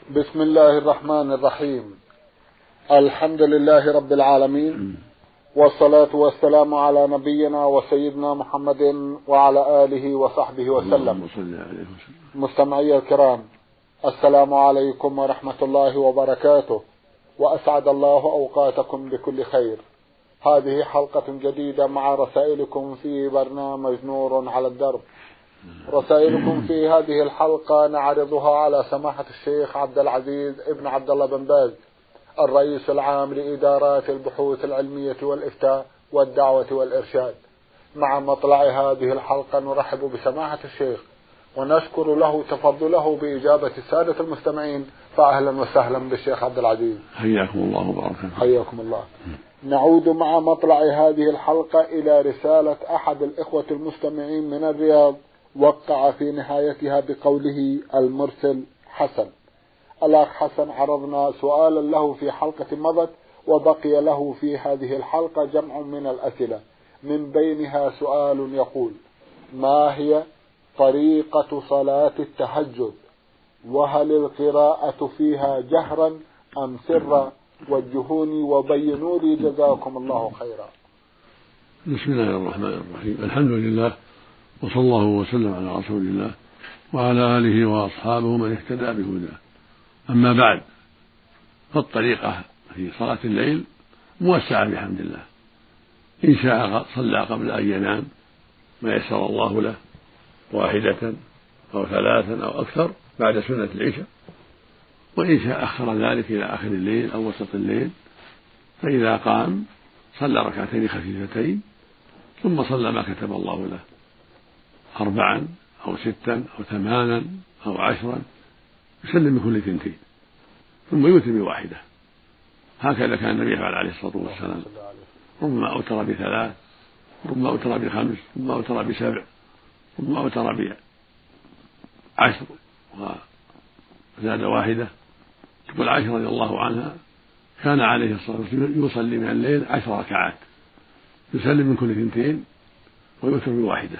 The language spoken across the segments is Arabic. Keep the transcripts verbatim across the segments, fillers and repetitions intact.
بسم الله الرحمن الرحيم. الحمد لله رب العالمين، والصلاة والسلام على نبينا وسيدنا محمد وعلى آله وصحبه وسلم. مستمعي الكرام، السلام عليكم ورحمة الله وبركاته، وأسعد الله أوقاتكم بكل خير. هذه حلقة جديدة مع رسائلكم في برنامج نور على الدرب. رسائلكم في هذه الحلقة نعرضها على سماحة الشيخ عبد العزيز ابن عبد الله بن باز، الرئيس العام لإدارات البحوث العلمية والإفتاء والدعوة والإرشاد. مع مطلع هذه الحلقة نرحب بسماحة الشيخ ونشكر له تفضله بإجابة السادة المستمعين، فأهلا وسهلا بالشيخ عبد العزيز. حياكم الله وبارك. حياكم الله. نعود مع مطلع هذه الحلقة إلى رسالة أحد الإخوة المستمعين من الرياض، وقع في نهايتها بقوله المرسل حسن. الأخ حسن عرضنا سؤالا له في حلقة مضت، وبقي له في هذه الحلقة جمع من الأسئلة، من بينها سؤال يقول: ما هي طريقة صلاة التهجد؟ وهل القراءة فيها جهرا أم سرا؟ وجهوني وبينوا لي جزاكم الله خيرا. بسم الله الرحمن الرحيم. الحمد لله، وصلى الله وسلم على رسول الله وعلى آله وأصحابه من اهتدى بهداه. أما بعد، فالطريقة في صلاة الليل موسعة بحمد الله. إن شاء صلى قبل أن ينام ما يسر الله له، واحدة أو ثلاثا أو أكثر بعد سنة العشاء، وإن شاء أخر ذلك إلى آخر الليل أو وسط الليل، فإذا قام صلى ركعتين خفيفتين ثم صلى ما كتب الله له، أربعا أو ستا أو ثمانا أو عشرا، يسلم بكل ثنتين ثم يوتر بواحدة. هكذا كان النبي يفعل عليه الصلاة والسلام، ربما أوتر بثلاث، ربما أوتر بخمس، ربما أوتر بسبع، ربما أوتر بعشر وزاد واحدة. تقول عائشة رضي الله عنها: كان عليه الصلاة والسلام يصلي من الليل عشر ركعات، يسلم من كل ثنتين ويوتر بواحدة.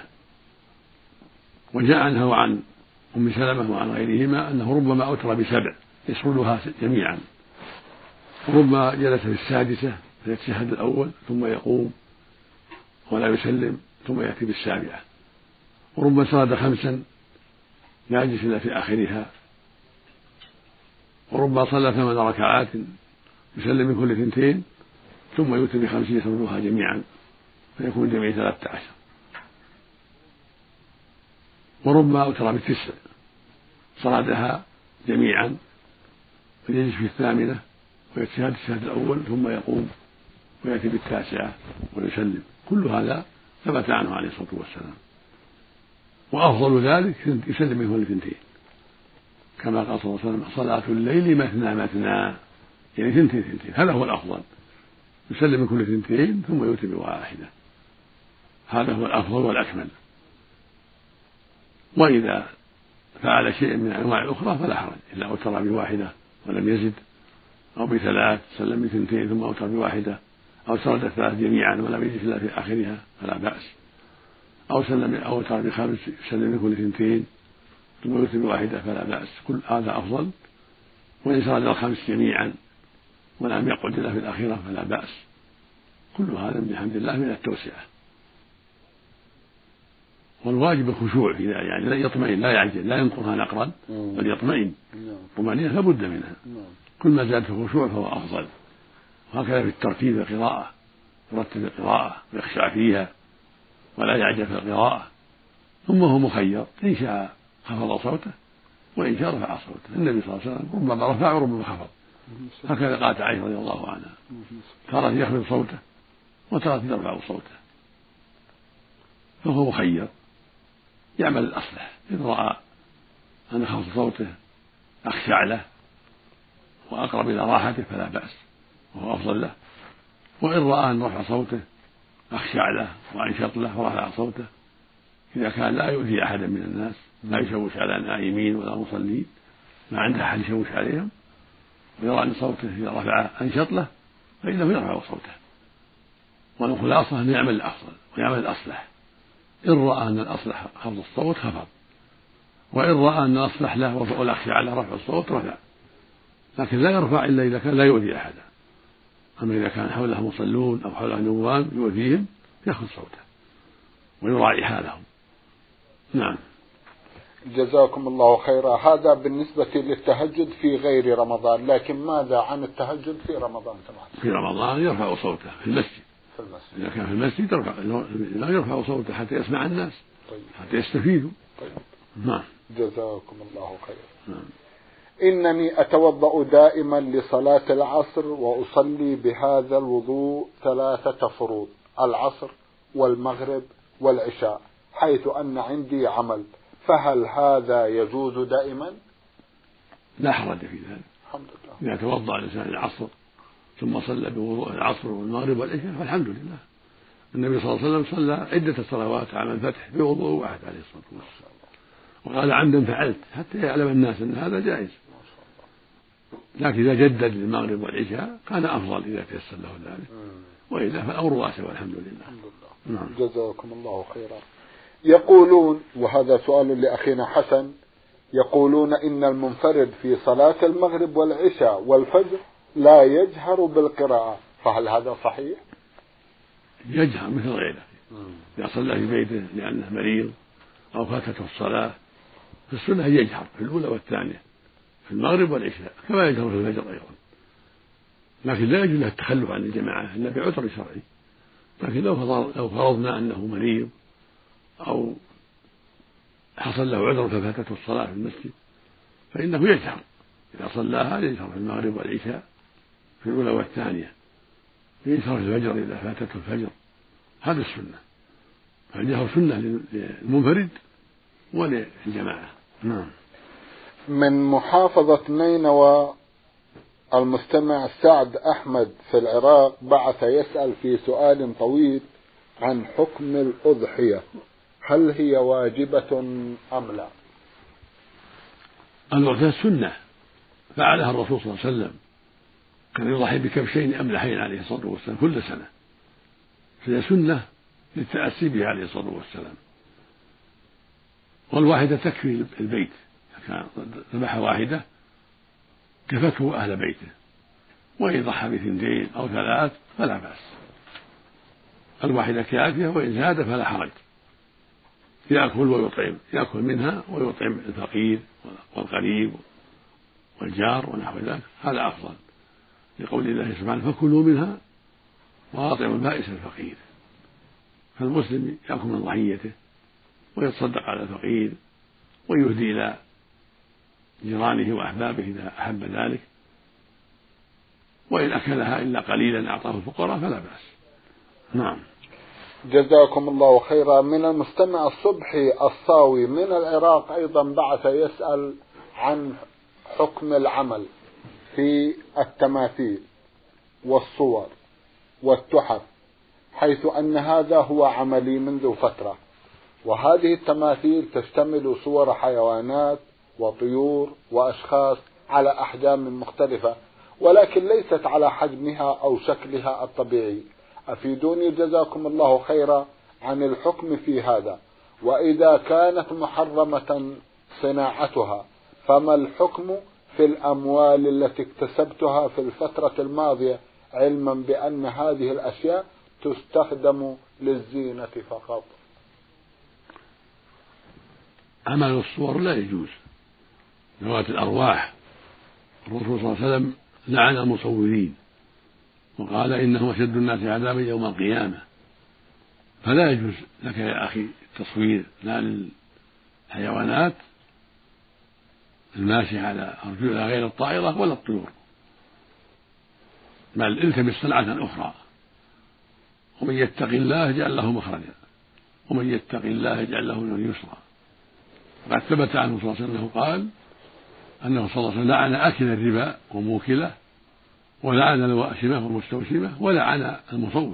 وجاء عنها وعن أم سلمة وعن غيرهما أنه ربما أوتر بسبع يسردها جميعا، وربما جلس في السادسة فيتشهد الأول ثم يقوم ولا يسلم ثم يأتي بالسابعة، وربما سرد خمسا لا يجلس إلا في آخرها، وربما صلى ثمان ركعات يسلم من كل ثنتين ثم يوتر بخمسين يسردها جميعا فيكون الجميع ثلاثة عشر، وربما أوتر بتسع صردها جميعا فيجلس في الثامنة ويتشهد الشهد الأول ثم يقوم ويأتي بالتاسعة ويسلم. كل هذا ثبت عنه عليه الصلاة والسلام. وأفضل ذلك يسلم من كل ثنتين، كما قال صلى الله عليه وسلم: صلاة الليل مثنى مثنى، يعني ثنتين ثنتين، هذا هو الأفضل، يسلم من كل ثنتين ثم يوتر بواحدة، هذا هو الأفضل والأكمل. وإذا فعل شيء من الأنواع الأخرى فلا حرج، إلا أوتر بواحدة ولم يزد، أو بثلاث سلم بثنتين ثم أوتر بواحدة، أو سرد الثلاث جميعا ولم يجلس إلا في آخرها فلا بأس، أو سلم أو أوتر بخمس يسلم بكل ثنتين ثم يوتر بواحدة فلا بأس، كل هذا أفضل. وإن سرد الخمس جميعا ولم يقعد إلا في الأخيرة فلا بأس. كل هذا بحمد الله من التوسعة. والواجب الخشوع في ذلك، يعني لا يطمئن، لا يعجل، لا ينقرها نقرا، بل يطمئن. طمأنينة لابد منها. كل ما زاد في الخشوع فهو أفضل. وهكذا في الترتيب القراءة، يرتب القراءة ويخشع فيها ولا يعجل في القراءة. ثم هو مخير، إن شاء خفض صوته وإن شاء رفع صوته. النبي صلى الله عليه وسلم ربما رفع وربما خفض، هكذا قالت عائشة رضي الله عنها: ترى يخفض صوته وترى يرفع صوته. فهو مخير، يعمل الأصلح. إذ رأى أن خفض صوته أخشع له وأقرب إلى راحته فلا بأس وهو أفضل له، وإن رأى أن رفع صوته أخشع له وأنشط له ورفع صوته، إذا كان لا يؤذي أحدا من الناس، لا يشوش على النائمين ولا المصلين، ما عنده أحد يشوش عليهم، ويرى أن صوته إذا رفع أنشط له فإنه يرفع صوته. والخلاصة أن يعمل الأفضل ويعمل الأصلح. إن رأى أن الأصلح خفض الصوت خفض، وإن رأى أن الأصلح له والأخشع له رفع الصوت رفع. لكن لا يرفع إلا إذا كان لا يؤذي أحدا. أما إذا كان حوله مصلون أو حوله نوام يؤذيهم يأخذ صوته ويراعي حالهم. نعم. جزاكم الله خيرا. هذا بالنسبة للتهجد في غير رمضان، لكن ماذا عن التهجد في رمضان؟ سمعت في رمضان يرفع صوته في المسجد. في المسجد. إذا كان في المسجد يرفع لا يرفع صوته حتى يسمع الناس. طيب. حتى يستفيدوا. طيب. نعم. جزاكم الله خيرا. نعم. إنني أتوضأ دائما لصلاة العصر وأصلي بهذا الوضوء ثلاثة فروض، العصر والمغرب والعشاء، حيث أن عندي عمل، فهل هذا يجوز دائما؟ لا حرج في ذلك. الحمد لله. إذا توضأ الإنسان العصر ثم صلى بوضوء العصر والمغرب والعشاء فالحمد لله. النبي صلى الله عليه وسلم صلى عدة صلوات عام الفتح بوضوء واحد عليه الصلاة والسلام، وقال عمدا فعلت، حتى يعلم الناس أن هذا جائز. لكن إذا جدد للمغرب والعشاء كان أفضل إذا تيسر له ذلك، وإلا فالأمر واسع والحمد لله. نعم. جزاكم الله خيرا. يقولون، وهذا سؤال لأخينا حسن، يقولون إن المنفرد في صلاة المغرب والعشاء والفجر لا يجهر بالقراءة، فهل هذا صحيح؟ يجهر مثل غيره. إذا صلى في بيته لأنه مريض أو فاتته الصلاة في السنة يجهر في الأولى والثانية في المغرب والعشاء، كما يجهر في الفجر أيضا، لكن لا يجوز له التخلف عن الجماعة إلا بعذر شرعي. لكن لو فرضنا أنه مريض أو حصل له عذر ففاتته الصلاة في المسجد فإنه يجهر، إذا صلاها يجهر في المغرب والعشاء في الأولى والثانية، يجهر في الفجر إذا فاتته الفجر. هذا السنة، فالجهر سنة للمنفرد وللجماعة. نعم. من محافظة نينوى المستمع سعد أحمد في العراق بعث يسأل في سؤال طويل عن حكم الأضحية، هل هي واجبة أم لا؟ الأضحية سنة فعلها الرسول صلى الله عليه وسلم، كان يضحي بكبشين أملحين عليه الصلاة والسلام كل سنة، فهي سنة للتأسي به عليه الصلاة والسلام. والواحدة تكفي البيت، كان ذبح واحدة كفته أهل بيته، وإن ضحى بثنتين أو ثلاث فلا بأس، الواحدة كافية، وإن زاد فلا حرج، يأكل ويطعم، يأكل منها ويطعم الفقير والقريب والجار ونحو ذلك، هذا أفضل، لقول الله سبحانه فكلوا منها وأطعموا البائس الفقير. فالمسلم يأكل من ضحيته ويتصدق على الفقير ويهدي إلى جيرانه وأحبابه إذا أحب ذلك، وإن أكلها إلا قليلا أعطاه الفقراء فلا بأس. نعم. جزاكم الله خيرا. من المستمع الصبحي الصاوي من العراق أيضا بعث يسأل عن حكم العمل في التماثيل والصور والتحف، حيث أن هذا هو عملي منذ فترة، وهذه التماثيل تشتمل صور حيوانات وطيور وأشخاص على أحجام مختلفة، ولكن ليست على حجمها أو شكلها الطبيعي. أفيدوني جزاكم الله خيرا عن الحكم في هذا، وإذا كانت محرمة صناعتها فما الحكم في الأموال التي اكتسبتها في الفترة الماضية، علما بأن هذه الأشياء تستخدم للزينة فقط؟ عمل الصور لا يجوز، ذوات الأرواح. الرسول صلى الله عليه وسلم لعن المصورين وقال إنهم أشد الناس عذابا يوم القيامة، فلا يجوز لك يا أخي التصوير لا للحيوانات الماشية على أرجلها غير الطائرة ولا الطيور، بل التمس صنعة أخرى. ومن يتق الله يجعل له مخرجا ومن يتق الله يجعل له من يسرا. وقد ثبت عنه صلى الله عليه وسلم أنه قال أنه صلى الله عليه وسلم لعن آكل الربا وموكله، ولعن الواشمة والمستوشمة، ولعن المصور.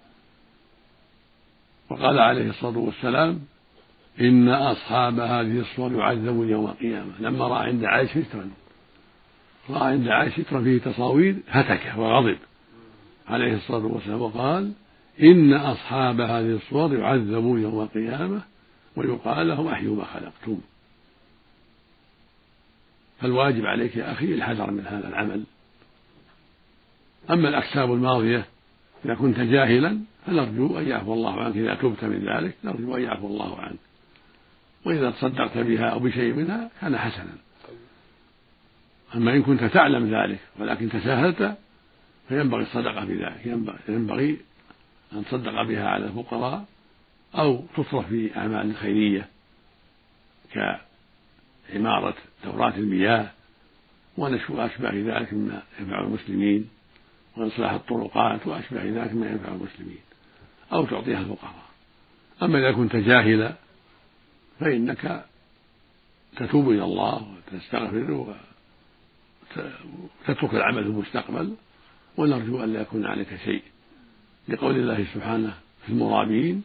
وقال عليه الصلاة والسلام إن أصحاب هذه الصور يعذبون يوم القيامة. لما رأى عند عائشة سترا رأى عند عائشة سترا فيه تصاوير هتكه وغضب عليه الصلاة والسلام وقال إن أصحاب هذه الصور يعذبون يوم القيامة ويقال لهم أحيوا ما خلقتم. فالواجب عليك يا أخي الحذر من هذا العمل. أما الأكساب الماضية إذا كنت جاهلا فنرجو أن يعفو الله عنك، إذا تبت من ذلك نرجو أن يعفو الله عنك، وإذا تصدقت بها أو بشيء منها كان حسنا. أما إن كنت تعلم ذلك ولكن تساهلت فينبغي الصدقة بذلك، ينبغي أن تصدق بها على الفقراء أو تصرف في أعمال خيرية كعمارة دورات المياه ونشو أشبه ذلك مما ينفع المسلمين، وإصلاح الطرقات وأشبه ذلك مما ينفع المسلمين، أو تعطيها الفقراء. أما إذا كنت جاهلا فإنك تتوب إلى الله وتستغفر وتترك العمل في المستقبل، ونرجو أن لا يكون عليك شيء، لقول الله سبحانه في المرابين: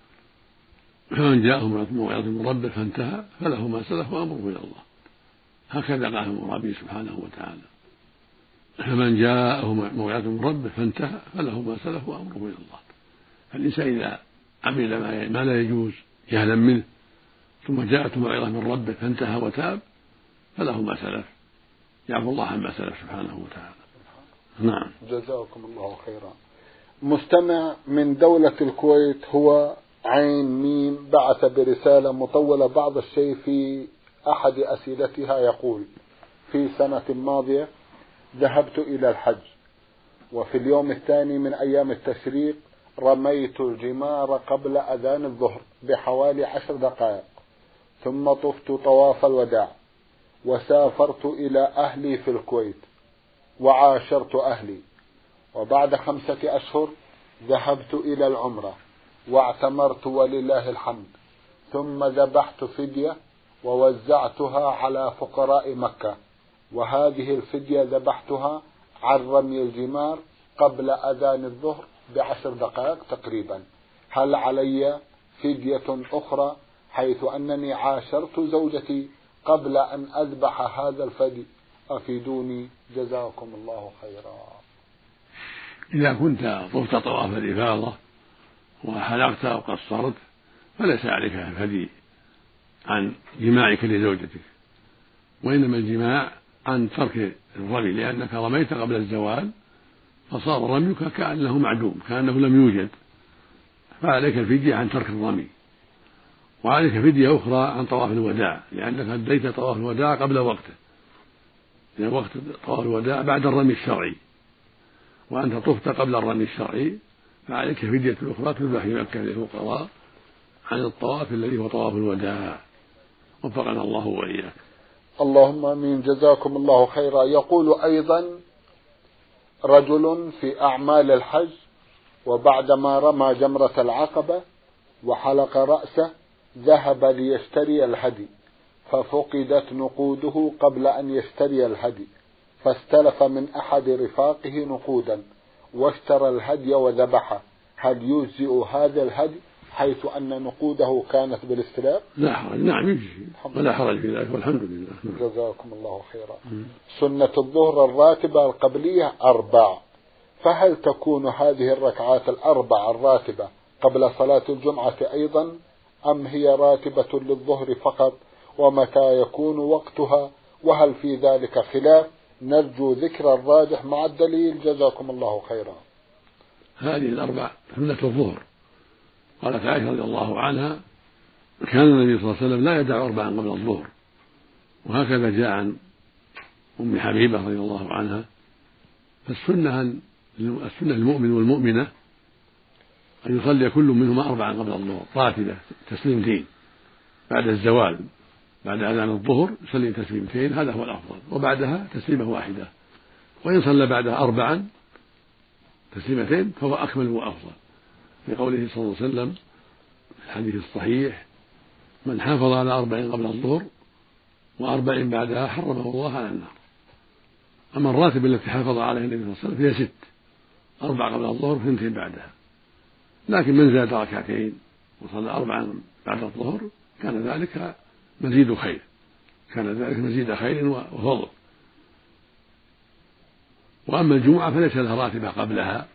فمن جاءه موعظة من ربه فانتهى فله ما سلف وأمره إلى الله. هكذا قال المرابي سبحانه وتعالى: فمن جاءه موعظة من ربه فانتهى فله ما سلف وأمره إلى الله. فالإنسان إذا عمل ما لا يجوز جهلا منه ثم جاءته موعظة من ربه فانتهى وتاب فله ما سلف، يعفو الله عما سلف سبحانه وتعالى. نعم. جزاكم الله خيرا. مستمع من دولة الكويت هو عين ميم بعث برسالة مطولة بعض الشيء في أحد أسئلتها، يقول: في سنة ماضية ذهبت إلى الحج، وفي اليوم الثاني من أيام التشريق رميت الجمار قبل أذان الظهر بحوالي عشر دقائق، ثم طفت طواف الوداع وسافرت إلى أهلي في الكويت وعاشرت أهلي، وبعد خمسة أشهر ذهبت إلى العمرة واعتمرت ولله الحمد، ثم ذبحت فدية ووزعتها على فقراء مكة، وهذه الفدية ذبحتها عن رمي الجمار قبل أذان الظهر بعشر دقائق تقريبا. هل علي فدية أخرى حيث أنني عاشرت زوجتي قبل أن أذبح هذا الفدي؟ أفيدوني جزاكم الله خيرا. إذا كنت طفت طواف الإفاضة وحلقت أو قصرت فليس عليك فدي عن جماعك لزوجتك، وإنما الجماع عن ترك الرمي، لأنك رميت قبل الزوال فصار رميك كأنه معدوم، كأنه لم يوجد، فعليك الفدية عن ترك الرمي. وعليك فدية أخرى عن طواف الوداع، لأنك أديت طواف الوداع قبل وقته، لأن وقت طواف الوداع بعد الرمي الشرعي، وأنت طفت قبل الرمي الشرعي، فعليك فدية أخرى تذبح في مكة للفقراء عن الطواف الذي هو طواف الوداع. وفقنا الله وإياك. اللهم آمين. جزاكم الله خيرا. يقول أيضا رجل في أعمال الحج وبعدما رمى جمرة العقبة وحلق رأسه ذهب ليشتري الهدي، ففقدت نقوده قبل أن يشتري الهدي، فاستلف من أحد رفاقه نقودا واشترى الهدي وذبحه، هل يجزئ هذا الهدي حيث أن نقوده كانت بالاستلاف؟ لا حرج. نعم يجزي ولا حرج في ذلك والحمد لله. جزاكم الله خيرا. سنة الظهر الراتبة القبلية أربع، فهل تكون هذه الركعات الأربع الراتبة قبل صلاة الجمعة أيضا، أم هي راتبة للظهر فقط؟ ومتى يكون وقتها؟ وهل في ذلك خلاف؟ نرجو ذكر الراجح مع الدليل جزاكم الله خيرا. هذه الأربع سنة الظهر. قالت عائشة رضي الله عنها: كان النبي صلى الله عليه وسلم لا يدع أربعا قبل الظهر. وهكذا جاء عن أم حبيبة رضي الله عنها. فالسنة السنة المؤمن والمؤمنة أن يصلي كل منهما أربعا قبل الظهر راتبة تسليمتين بعد الزوال، بعد أذان الظهر يصلي تسليمتين، هذا هو الأفضل، وبعدها تسليمة واحدة. وإن صلى بعدها أربعا تسليمتين فهو أكمل وأفضل، لقوله صلى الله عليه وسلم في الحديث الصحيح: من حافظ على أربع قبل الظهر وأربع بعدها حرمه الله على النار. أما الراتب التي حافظ عليها النبي صلى الله عليه وسلم فهي ست: أربع قبل الظهر واثنتين بعدها. لكن من زاد ركعتين وصلى أربعا بعد الظهر كان ذلك مزيد خير، كان ذلك مزيد خير وفضل. وأما الجمعة فليس لها راتبة قبلها،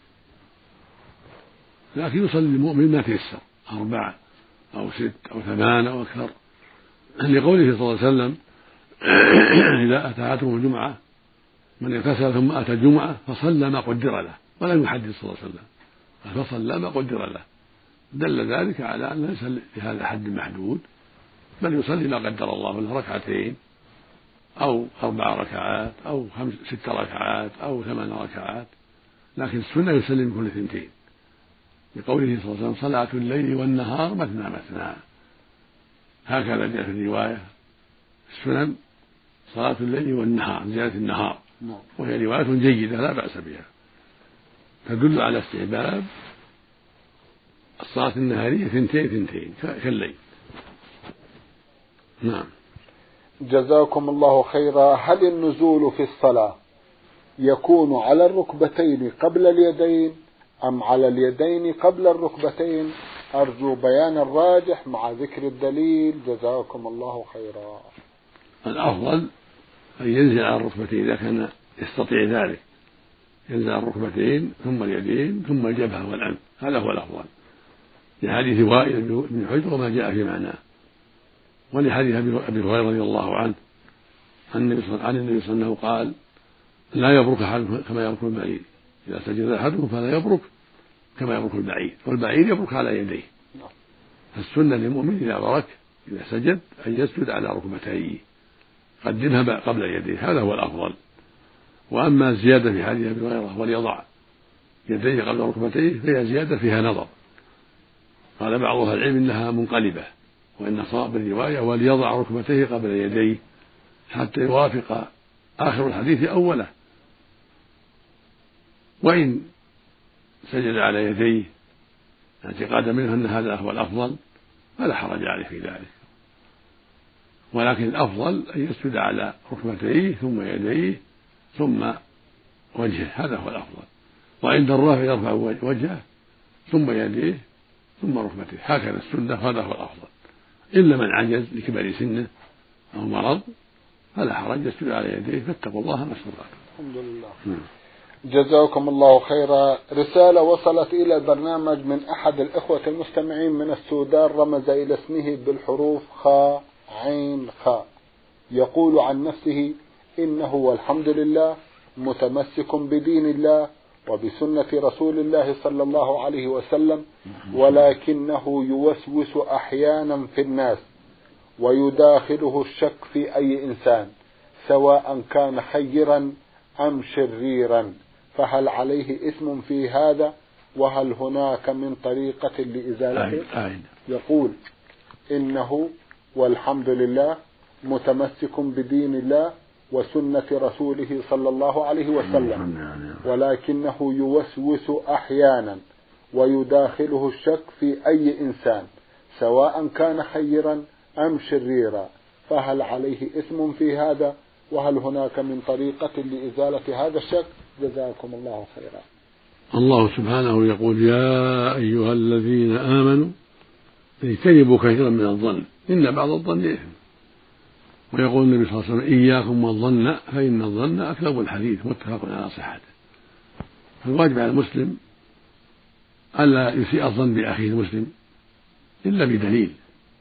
لكن يصلي المؤمن ما تيسر، أربعة أو ست أو ثمان أو أكثر، لقوله صلى الله عليه وسلم: إذا أتاته الجمعة من اغتسل ثم أتى الجمعة فصلى ما قدر له، ولم يحدد صلى الله عليه وسلم، فصلى ما قدر له، دل ذلك على أن ليس لهذا حد محدود، بل يصلي ما قدر الله له، ركعتين أو أربع ركعات أو خمس ست ركعات أو ثمان ركعات، لكن السنة يسلم كل اثنتين، لقوله صلى الله عليه وسلم صلاة الليل والنهار مثنى مثنى، هكذا جاء في الرواية السنن صلاة الليل والنهار زيادة النهار، وهي رواية جيدة لا بأس بها، تدل على استحباب الصلاة النهارية ثنتين ثنتين كالليل. نعم. جزاكم الله خيرا. هل النزول في الصلاة يكون على الركبتين قبل اليدين أم على اليدين قبل الركبتين؟ أرجو بيان الراجح مع ذكر الدليل، جزاكم الله خيرا. الأفضل أن ينزل على الركبتين إذا كان يستطيع ذلك، ينزل على الركبتين ثم اليدين ثم الجبهة والأنف، هذا هو الأفضل، لحديث وائل بن حجر وما جاء في معناه، ولحديث أبي هريرة رضي الله عنه عن النبي صلى الله عليه وسلم قال لا يبرك أحدكم كما يبرك البعير، إذا سجد أحدكم فلا يبرك كما يبرك البعير، والبعير يبرك على يديه، فالسنة للمؤمن إذا برك إذا سجد أن يسجد على ركبتيه قدمها قبل يديه، هذا هو الأفضل. وأما الزيادة في حديث أبي هريرة وليضع يديه قبل ركبتيه فهي زيادة فيها نظر، قال بعض أهل العلم إنها منقلبة، وإن صواب الرواية وليضع ركبتيه قبل يديه حتى يوافق آخر الحديث أوله، وإن سجد على يديه اعتقادا منه أن هذا هو الأفضل فلا حرج عليه في ذلك، ولكن الأفضل أن يسجد على ركبتيه ثم يديه ثم وجهه، هذا هو الأفضل، وعند الرافع يرفع وجهه ثم يديه ثم ركبتيه، هكذا السنة، هذا هو الأفضل. إلا من عجز لكبر سنه أو مرض فلا حرج يسجد على يديه، فاتقوا الله ما استطعتم. الحمد لله. جزاكم الله خيرا. رسالة وصلت إلى البرنامج من أحد الإخوة المستمعين من السودان، رمز إلى اسمه بالحروف خاء عين خاء، يقول عن نفسه إنه والحمد لله متمسك بدين الله وبسنة رسول الله صلى الله عليه وسلم، ولكنه يوسوس أحيانا في الناس ويداخله الشك في أي إنسان سواء كان خيرا أم شريرا، فهل عليه إثم في هذا؟ وهل هناك من طريقة لإزالته؟ يقول إنه والحمد لله متمسك بدين الله وسنة رسوله صلى الله عليه وسلم، ولكنه يوسوس أحيانا ويداخله الشك في أي إنسان سواء كان خيرا أم شريرا، فهل عليه إثم في هذا؟ وهل هناك من طريقة لإزالة هذا الشك؟ جزاكم الله خيرا. الله سبحانه يقول يا أيها الذين آمنوا اجتنبوا كثيرا من الظن إن بعض الظن إثم، ويقول النبي صلى الله عليه وسلم إياكم والظن فإن الظن أكذب الحديث، متفق على صحته. فالواجب على المسلم ألا يسيء الظن بأخيه المسلم إلا بدليل،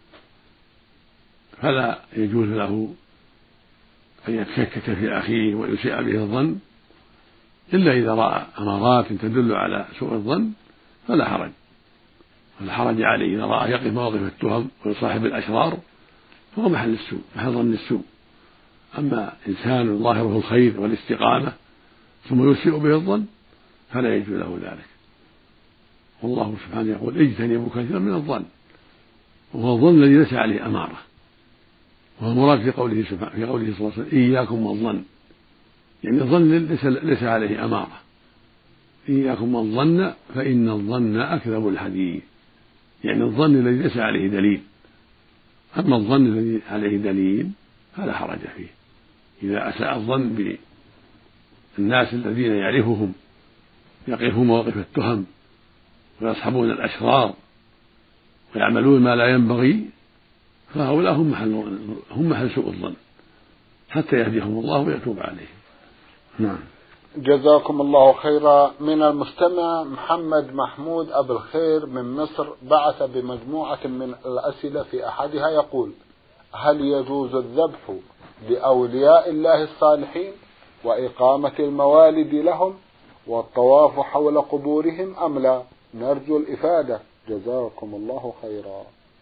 فلا يجوز له أن يتشكك في أخيه ويسيء به الظن إلا إذا رأى أمارات تدل على سوء الظن فلا حرج، فلا حرج عليه إذا رأى يقف مواقف التهم ويصاحب الأشرار فهو محل السوء، محل ظن السوء. أما إنسان ظاهره الخير والاستقامة ثم يسيء به الظن فلا يجوز له ذلك. والله سبحانه يقول اجتنبوا كثيرا من الظن، وهو الظن الذي ليس عليه أمارة، وهو المراد في قوله سبحانه في قوله صلى الله عليه وسلم إياكم والظن، يعني الظن ليس, ليس عليه أمارة. إياكم والظن فإن الظن أكذب الحديث، يعني الظن الذي ليس عليه دليل. أما الظن الذي عليه دليل فلا حرج فيه، إذا أساء الظن بالناس الذين يعرفهم يقفون مواقف التهم ويصحبون الأشرار ويعملون ما لا ينبغي فهؤلاء هم محل, هم محل سوء الظن حتى يهديهم الله ويتوب عليهم. نعم. جزاكم الله خيرا. من المستمع محمد محمود أبو الخير من مصر بعث بمجموعة من الأسئلة، في أحدها يقول هل يجوز الذبح بأولياء الله الصالحين وإقامة الموالد لهم والطواف حول قبورهم أم لا؟ نرجو الإفادة، جزاكم الله خيرا.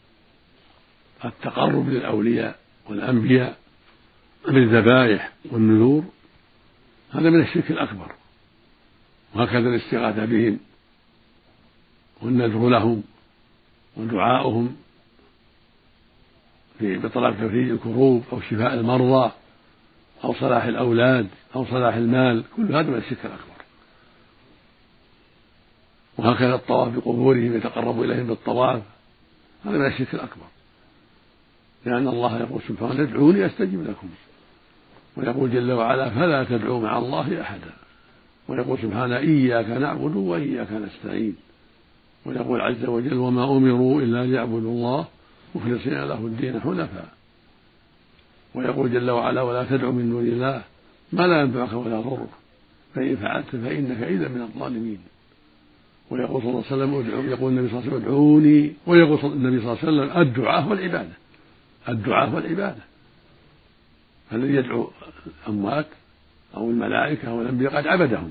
التقرب للأولياء والأنبياء بالذبائح والنذور هذا من الشرك الأكبر، وهكذا الاستغاثة بهم والنذر لهم ودعاؤهم بطلب تفريج الكروب أو شفاء المرضى أو صلاح الأولاد أو صلاح المال، كل هذا من الشرك الأكبر. وهكذا الطواف بقبورهم يتقرب إليهم بالطواف هذا من الشرك الأكبر، لأن الله يقول سبحانه ادعوني أستجب لكم، ويقول جل وعلا فلا تدعوا مع الله أحدا، ويقول سبحانه إياك نعبد وإياك نستعين، ويقول عز وجل وما أمروا إلا ليعبدوا الله مخلصين له الدين حنفاء، ويقول جل وعلا ولا تدعوا من دون الله ما لا ينفعك ولا يضرك فإن فعلت فإنك إذا من الظالمين. ويقول صلى الله عليه وسلم ادعوا، يقول النبي صلى الله عليه وسلم ادعوني، ويقول النبي صلى الله عليه وسلم الدعاء والعبادة، الدعاء والعبادة. فالذي يدعو الأموات أو الملائكة أو الأنبياء قد عبدهم،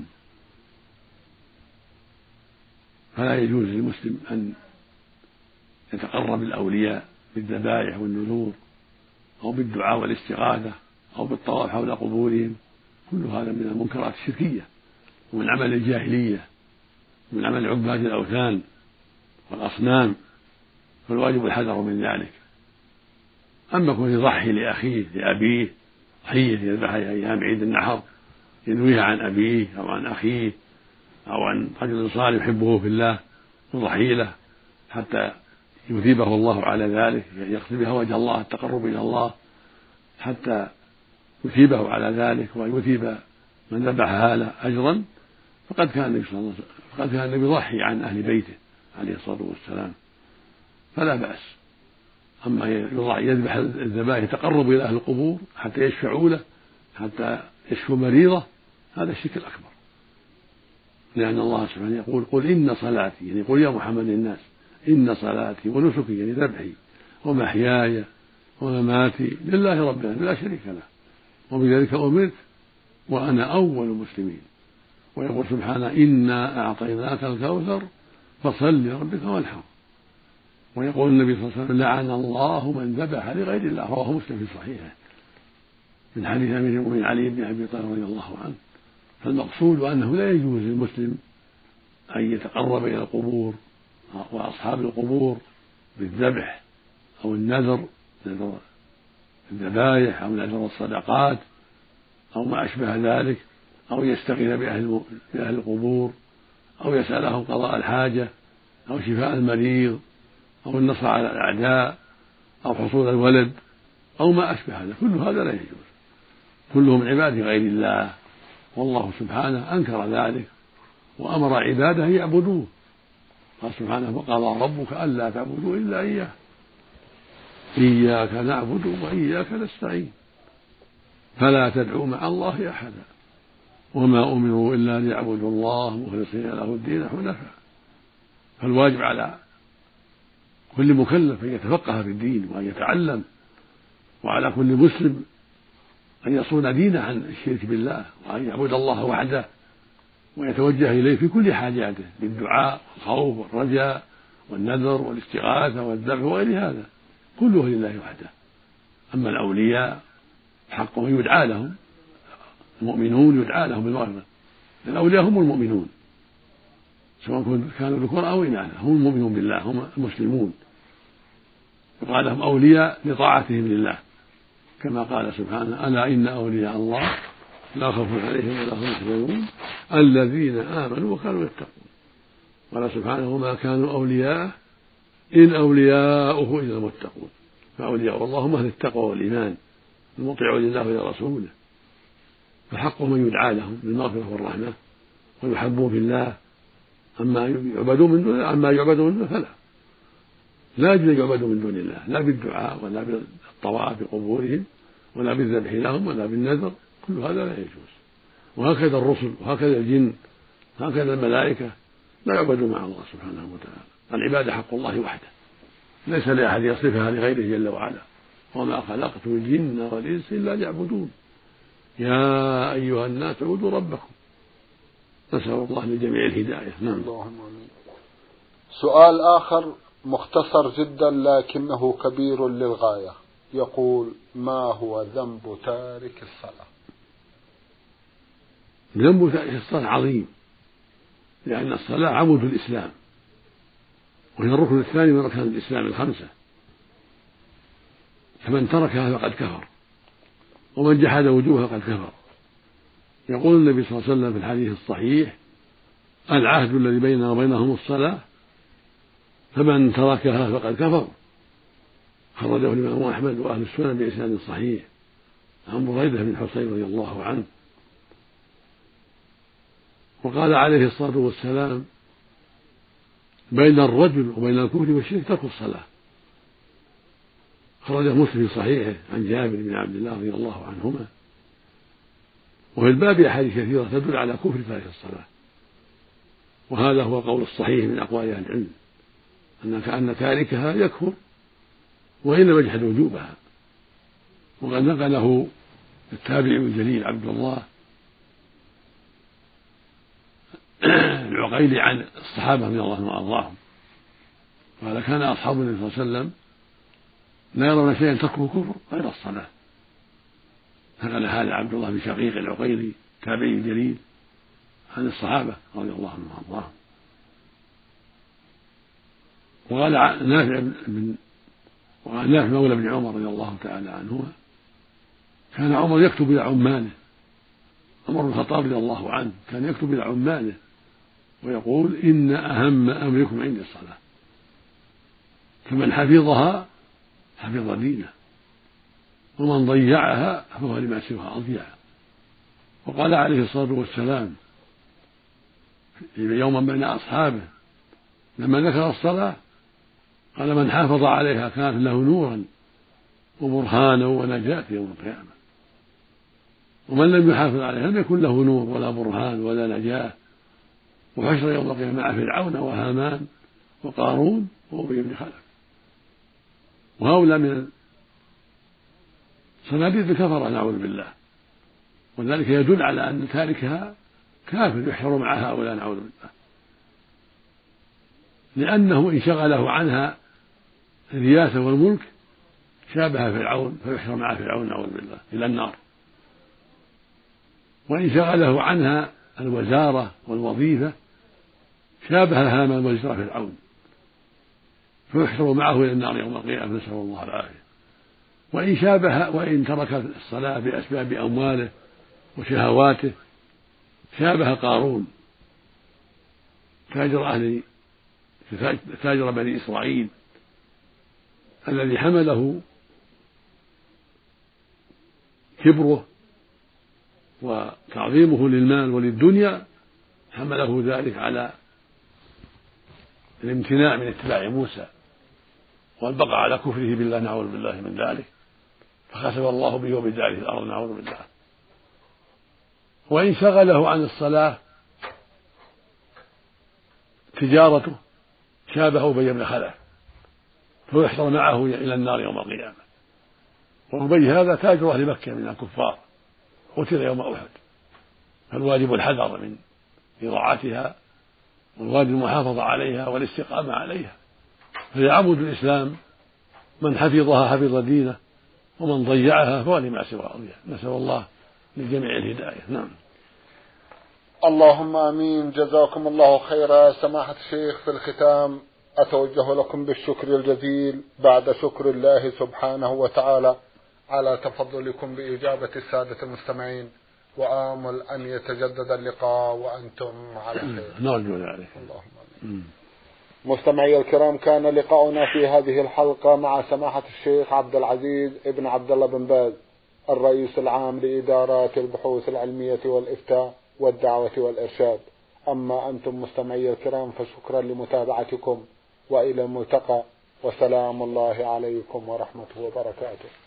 فلا يجوز للمسلم أن يتقرب الأولياء بالذبائح والنذور أو بالدعاء والاستغاثة أو بالطواف حول قبورهم، كل هذا من المنكرات الشركية ومن عمل الجاهلية ومن عمل عباد الأوثان والأصنام، فالواجب الحذر من ذلك. أما كون يضحي لأخيه لأبيه ضحية يذبحها أيام عيد النحر ينويها عن أبيه أو عن أخيه أو عن رجل صالح يحبه في الله يضحي له حتى يثيبه الله على ذلك، يقصد بها وجه الله التقرب إلى الله حتى يثيبه على ذلك ويثيب من ذبحها له أجرا، فقد كان النبي صلى الله عليه وسلم فقد كان النبي يضحي عن أهل بيته عليه الصلاة والسلام، فلا بأس. أما يذبح الذبائح يتقرب إلى أهل القبور حتى يشفعوا له حتى يشفوا مريضة، هذا الشرك الأكبر، لأن الله سبحانه يقول قل إن صلاتي، يعني قل يا محمد للناس إن صلاتي ونسكي يعني ذبحي ومحياي ومماتي لله رب العالمين لا شريك له وبذلك أمرت وأنا أول المسلمين. ويقول سبحانه إنا أعطيناك الكوثر فصل لربك وانحر. ويقول النبي صلى الله عليه وسلم لعن الله من ذبح لغير الله، رواه مسلم في صحيحه من حديث أمير المؤمنين علي بن أبي طالب رضي الله عنه. فالمقصود أنه لا يجوز للمسلم أن يتقرب إلى القبور وأصحاب القبور بالذبح أو النذر، نذر الذبائح أو نذر الصدقات أو ما أشبه ذلك، أو يستغيث بأهل بأهل القبور أو يسألهم قضاء الحاجة أو شفاء المريض أو النصر على الأعداء أو حصول الولد أو ما أشبه هذا، كل هذا لا يجوز، كله من عباد غير الله، والله سبحانه أنكر ذلك وأمر عباده يعبدوه، قال سبحانه وقضى ربك ألا تعبدوا إلا إياه إياك نعبد وإياك نستعين فلا تدعوا مع الله أحدا وما أمروا إلا ليعبدوا الله مخلصين له الدين حنفاء. فالواجب على كل مكلف أن يتفقه في الدين وأن يتعلم، وعلى كل مسلم أن يصون دينه عن الشرك بالله وأن يعبد الله وحده ويتوجه إليه في كل حاجاته بالدعاء والخوف والرجاء والنذر والاستغاثة والذبح وغير هذا، كله لله وحده. أما الأولياء حقهم يدعى لهم، المؤمنون يدعى لهم بالمغفرة، الأولياء هم المؤمنون سواء كانوا ذكور أو إناثا، هم المؤمنون بالله، هم المسلمون، يقال لهم أولياء لطاعتهم لله، كما قال سبحانه ألا إن أولياء الله لا خوف عليهم ولا هم يحزنون الذين آمنوا وكانوا يتقون. قال سبحانه وما كانوا أولياء إن أولياؤه إلا المتقون، فأولياء الله هم أهل التقوى والإيمان المطيعون لله ولرسوله، فحقهم أن يدعى لهم بالمغفرة والرحمة ويحبون في الله. أما يعبدون من دون أما يعبدون من دون فلا لا يجوز أن يعبدوا من دون الله، لا بالدعاء ولا بالطواف بقبورهم ولا بالذبح لهم ولا بالنذر، كل هذا لا يجوز. وهكذا الرسل وهكذا الجن وهكذا الملائكة لا يعبدون مع الله سبحانه وتعالى، العبادة حق الله وحده، ليس لأحد يصرفها لغيره جل وعلا، وما خلقت الجن والإنس إلا ليعبدون يا أيها الناس اعبدوا ربكم. نسأل الله للجميع الهداية. نعم. اللهم آمين. سؤال آخر مختصر جدا لكنه كبير للغاية، يقول: ما هو ذنب تارك الصلاة؟ ذنب تارك الصلاة عظيم، لأن الصلاة عمود الإسلام، وهي الركن الثاني من أركان الإسلام الخمسة، فمن تركها فقد كفر، ومن جحد وجوبها فقد كفر. يقول النبي صلى الله عليه وسلم في الحديث الصحيح: العهد الذي بيننا وبينهم الصلاة، فمن تركها فقد كفر. خرجه الإمام أحمد وأهل السنن بإسناد صحيح عن بريدة بن حصين رضي الله عنه. وقال عليه الصلاة والسلام: بين الرجل وبين الكفر والشرك ترك الصلاة. خرجه مسلم في صحيحه عن جابر بن عبد الله رضي الله عنهما. وفي الباب أحاديث كثيرة تدل على كفر تارك الصلاة، وهذا هو قول الصحيح من أقوال أهل العلم، أن كأن تاركها يكفر وإن لم يجحد وجوبها. وقد نقله التابعي الجليل عبد الله العقيلي عن الصحابة رضي الله عنهم وأرضاهم قال: كان أصحاب النبي صلى الله عليه وسلم لا يرون شيئا تركه كفر غير الصلاة. نقل هذا عبد الله بن شقيق العقيلي التابعي الجليل عن الصحابة رضي الله عنهم وأرضاهم. وقال نافع بن وقال نافع مولى بن عمر رضي الله تعالى عنهما: كان عمر يكتب إلى عماله، عمر بن الخطاب رضي الله عنه كان يكتب إلى عماله ويقول: إن أهم أمركم عندي الصلاة، فمن حفظها حفظ دينه، ومن ضيعها فهو لما سواها أضيع. وقال عليه الصلاة والسلام يوما بين أصحابه لما ذكر الصلاة قال: من حافظ عليها كانت له نورا وبرهانا ونجاة يوم القيامة، ومن لم يحافظ عليها لم يكن له نور ولا برهان ولا نجاة، وحشر يوم القيامة مع فرعون وهامان وقارون وأبي بن خلف. وهؤلاء من صناديد الكفرة نعوذ بالله، وذلك يدل على أن تاركها كافر يحشر مع هؤلاء نعوذ بالله، لأنه إن شغله عنها الرياسة والملك شابه فرعون فيحشر مع فرعون نعوذ بالله إلى النار، وإن شغله عنها الوزارة والوظيفة شابه هامان وزير فرعون فيحشر معه إلى النار يوم القيامة، نسأل الله العافية. وإن شابه وإن ترك الصلاة بأسباب أمواله وشهواته شابه قارون تاجر أهل تاجر بني إسرائيل الذي حمله كبره وتعظيمه للمال وللدنيا، حمله ذلك على الامتناع من اتباع موسى والبقاء على كفره بالله نعوذ بالله من ذلك، فخسف الله به وبداره في الأرض نعوذ بالله. وإن شغله عن الصلاة تجارته شابه أبي بن خلف فيحشر معه إلى النار يوم القيامة. وأبي هذا تاجر أهل مكة من الكفار قتل يوم أحد، فالواجب الحذر من إضاعتها والواجب المحافظة عليها والاستقامة عليها، فهي عمود الإسلام، من حفظها حفظ دينه، ومن ضيعها فهو لما سوى أضيع. نسأل الله للجميع الهداية. نعم. اللهم آمين. جزاكم الله خيرا. سماحة الشيخ، في الختام أتوجه لكم بالشكر الجزيل بعد شكر الله سبحانه وتعالى على تفضلكم بإجابة السادة المستمعين، وآمل أن يتجدد اللقاء وأنتم على خير. نرجو ذلك. اللهم آمين. مستمعي الكرام، كان لقاؤنا في هذه الحلقة مع سماحة الشيخ عبد العزيز ابن عبد الله بن باز، الرئيس العام لإدارات البحوث العلمية والإفتاء والدعوة والإرشاد. أما أنتم مستمعي الكرام فشكرا لمتابعتكم، وإلى الملتقى، وسلام الله عليكم ورحمته وبركاته.